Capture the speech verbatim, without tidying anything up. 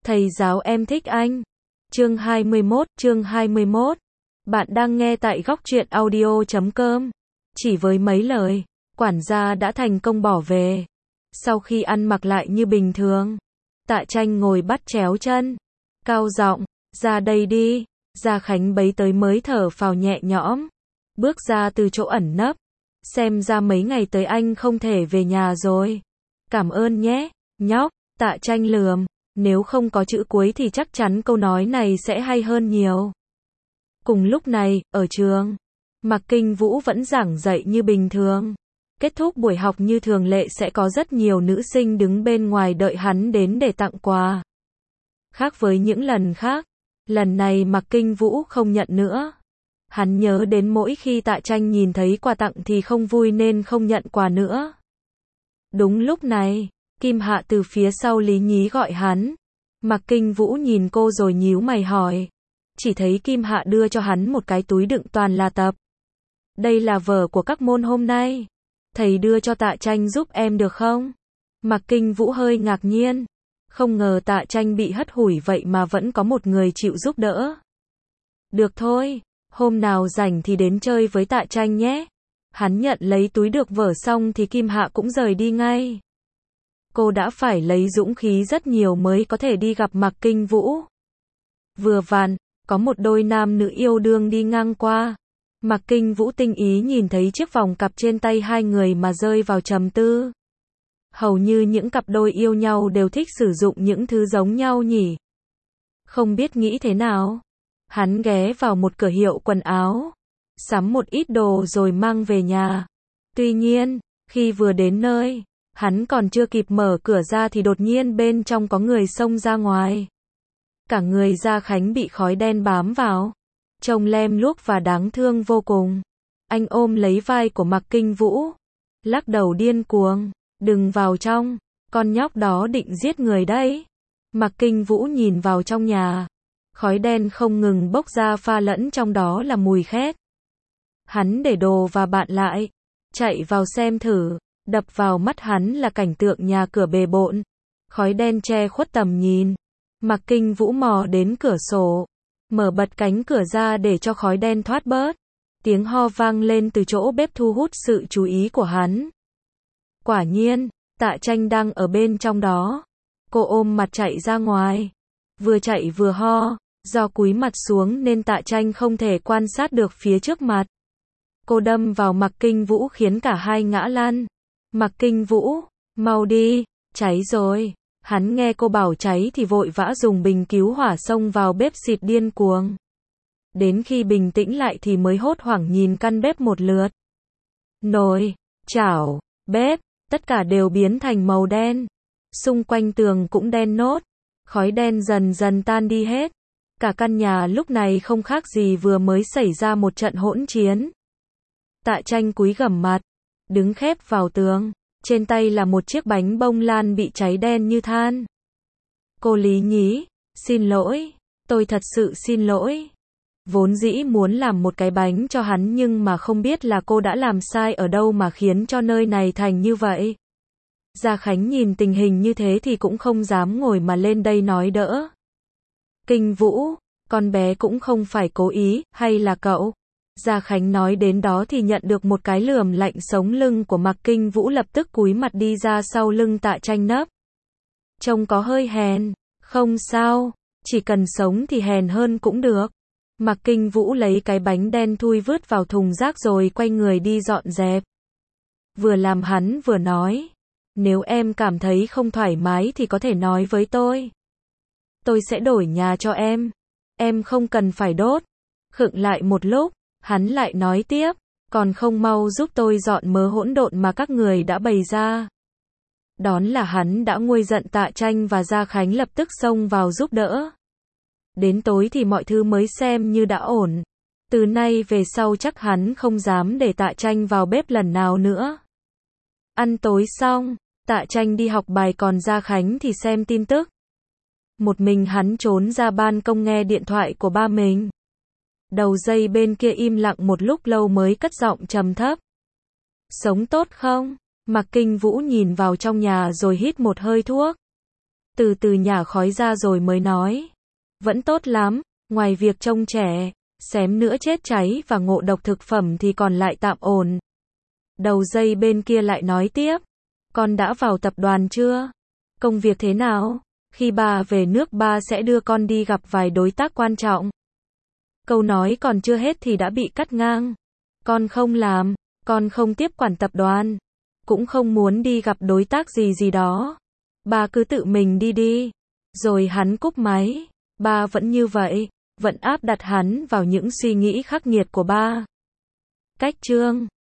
Thầy giáo em thích anh. Chương hai mươi mốt, chương hai mươi mốt. Bạn đang nghe tại góc truyện audio chấm com. Chỉ với mấy lời, quản gia đã thành công bỏ về. Sau khi ăn mặc lại như bình thường, Tạ Tranh ngồi bắt chéo chân, cao giọng, ra đây đi. Gia Khánh bấy tới mới thở phào nhẹ nhõm, bước ra từ chỗ ẩn nấp. Xem ra mấy ngày tới anh không thể về nhà rồi. Cảm ơn nhé, nhóc. Tạ Tranh lườm, nếu không có chữ cuối thì chắc chắn câu nói này sẽ hay hơn nhiều. Cùng lúc này, ở trường, Mạc Kinh Vũ vẫn giảng dạy như bình thường. Kết thúc buổi học như thường lệ sẽ có rất nhiều nữ sinh đứng bên ngoài đợi hắn đến để tặng quà. Khác với những lần khác, lần này Mạc Kinh Vũ không nhận nữa. Hắn nhớ đến mỗi khi Tạ Tranh nhìn thấy quà tặng thì không vui nên không nhận quà nữa. Đúng lúc này, Kim Hạ từ phía sau Lý Nhí gọi hắn. Mạc Kinh Vũ nhìn cô rồi nhíu mày hỏi. Chỉ thấy Kim Hạ đưa cho hắn một cái túi đựng toàn là tập. Đây là vở của các môn hôm nay. Thầy đưa cho Tạ Tranh giúp em được không? Mạc Kinh Vũ hơi ngạc nhiên. Không ngờ Tạ Tranh bị hất hủi vậy mà vẫn có một người chịu giúp đỡ. Được thôi, hôm nào rảnh thì đến chơi với Tạ Tranh nhé. Hắn nhận lấy túi được vở xong thì Kim Hạ cũng rời đi ngay. Cô đã phải lấy dũng khí rất nhiều mới có thể đi gặp Mạc Kinh Vũ. Vừa vặn, có một đôi nam nữ yêu đương đi ngang qua. Mạc Kinh Vũ tinh ý nhìn thấy chiếc vòng cặp trên tay hai người mà rơi vào trầm tư. Hầu như những cặp đôi yêu nhau đều thích sử dụng những thứ giống nhau nhỉ. Không biết nghĩ thế nào. Hắn ghé vào một cửa hiệu quần áo, sắm một ít đồ rồi mang về nhà. Tuy nhiên, khi vừa đến nơi, hắn còn chưa kịp mở cửa ra thì đột nhiên bên trong có người xông ra ngoài. Cả người Gia Khánh bị khói đen bám vào, trông lem luốc và đáng thương vô cùng. Anh ôm lấy vai của Mạc Kinh Vũ, lắc đầu điên cuồng, đừng vào trong, con nhóc đó định giết người đấy. Mạc Kinh Vũ nhìn vào trong nhà, khói đen không ngừng bốc ra pha lẫn trong đó là mùi khét. Hắn để đồ và bạn lại, chạy vào xem thử. Đập vào mắt hắn là cảnh tượng nhà cửa bề bộn, khói đen che khuất tầm nhìn. Mạc Kinh Vũ mò đến cửa sổ, mở bật cánh cửa ra để cho khói đen thoát bớt. Tiếng ho vang lên từ chỗ bếp thu hút sự chú ý của hắn. Quả nhiên, Tạ Tranh đang ở bên trong đó. Cô ôm mặt chạy ra ngoài, vừa chạy vừa ho, do cúi mặt xuống nên Tạ Tranh không thể quan sát được phía trước mặt. Cô đâm vào Mạc Kinh Vũ khiến cả hai ngã lăn. Mạc Kinh Vũ, mau đi, cháy rồi. Hắn nghe cô bảo cháy thì vội vã dùng bình cứu hỏa xông vào bếp xịt điên cuồng. Đến khi bình tĩnh lại thì mới hốt hoảng nhìn căn bếp một lượt. Nồi, chảo, bếp, tất cả đều biến thành màu đen. Xung quanh tường cũng đen nốt. Khói đen dần dần tan đi hết. Cả căn nhà lúc này không khác gì vừa mới xảy ra một trận hỗn chiến. Tạ Tranh cúi gằm mặt, đứng khép vào tường, trên tay là một chiếc bánh bông lan bị cháy đen như than. Cô Lý Nhí, xin lỗi, tôi thật sự xin lỗi. Vốn dĩ muốn làm một cái bánh cho hắn nhưng mà không biết là cô đã làm sai ở đâu mà khiến cho nơi này thành như vậy. Gia Khánh nhìn tình hình như thế thì cũng không dám ngồi mà lên đây nói đỡ. Kinh Vũ, con bé cũng không phải cố ý, hay là cậu? Gia Khánh nói đến đó thì nhận được một cái lườm lạnh sống lưng của Mạc Kinh Vũ lập tức cúi mặt đi ra sau lưng Tạ Tranh nấp. Trông có hơi hèn, không sao, chỉ cần sống thì hèn hơn cũng được. Mạc Kinh Vũ lấy cái bánh đen thui vứt vào thùng rác rồi quay người đi dọn dẹp. Vừa làm hắn vừa nói, nếu em cảm thấy không thoải mái thì có thể nói với tôi. Tôi sẽ đổi nhà cho em, em không cần phải đốt. Khựng lại một lúc, hắn lại nói tiếp, còn không mau giúp tôi dọn mớ hỗn độn mà các người đã bày ra. Đón là hắn đã nguôi giận Tạ Tranh và Gia Khánh lập tức xông vào giúp đỡ. Đến tối thì mọi thứ mới xem như đã ổn. Từ nay về sau chắc hắn không dám để Tạ Tranh vào bếp lần nào nữa. Ăn tối xong, Tạ Tranh đi học bài còn Gia Khánh thì xem tin tức. Một mình hắn trốn ra ban công nghe điện thoại của ba mình. Đầu dây bên kia im lặng một lúc lâu mới cất giọng trầm thấp. Sống tốt không? Mạc Kinh Vũ nhìn vào trong nhà rồi hít một hơi thuốc. từ từ nhả khói ra rồi mới nói. Vẫn tốt lắm, ngoài việc trông trẻ, xém nữa chết cháy và ngộ độc thực phẩm thì còn lại tạm ổn. Đầu dây bên kia lại nói tiếp. Con đã vào tập đoàn chưa? Công việc thế nào? Khi ba về nước ba sẽ đưa con đi gặp vài đối tác quan trọng. Câu nói còn chưa hết thì đã bị cắt ngang. Con không làm, con không tiếp quản tập đoàn, cũng không muốn đi gặp đối tác gì gì đó. Ba cứ tự mình đi đi. Rồi hắn cúp máy. Ba vẫn như vậy, vẫn áp đặt hắn vào những suy nghĩ khắc nghiệt của ba. Cách chương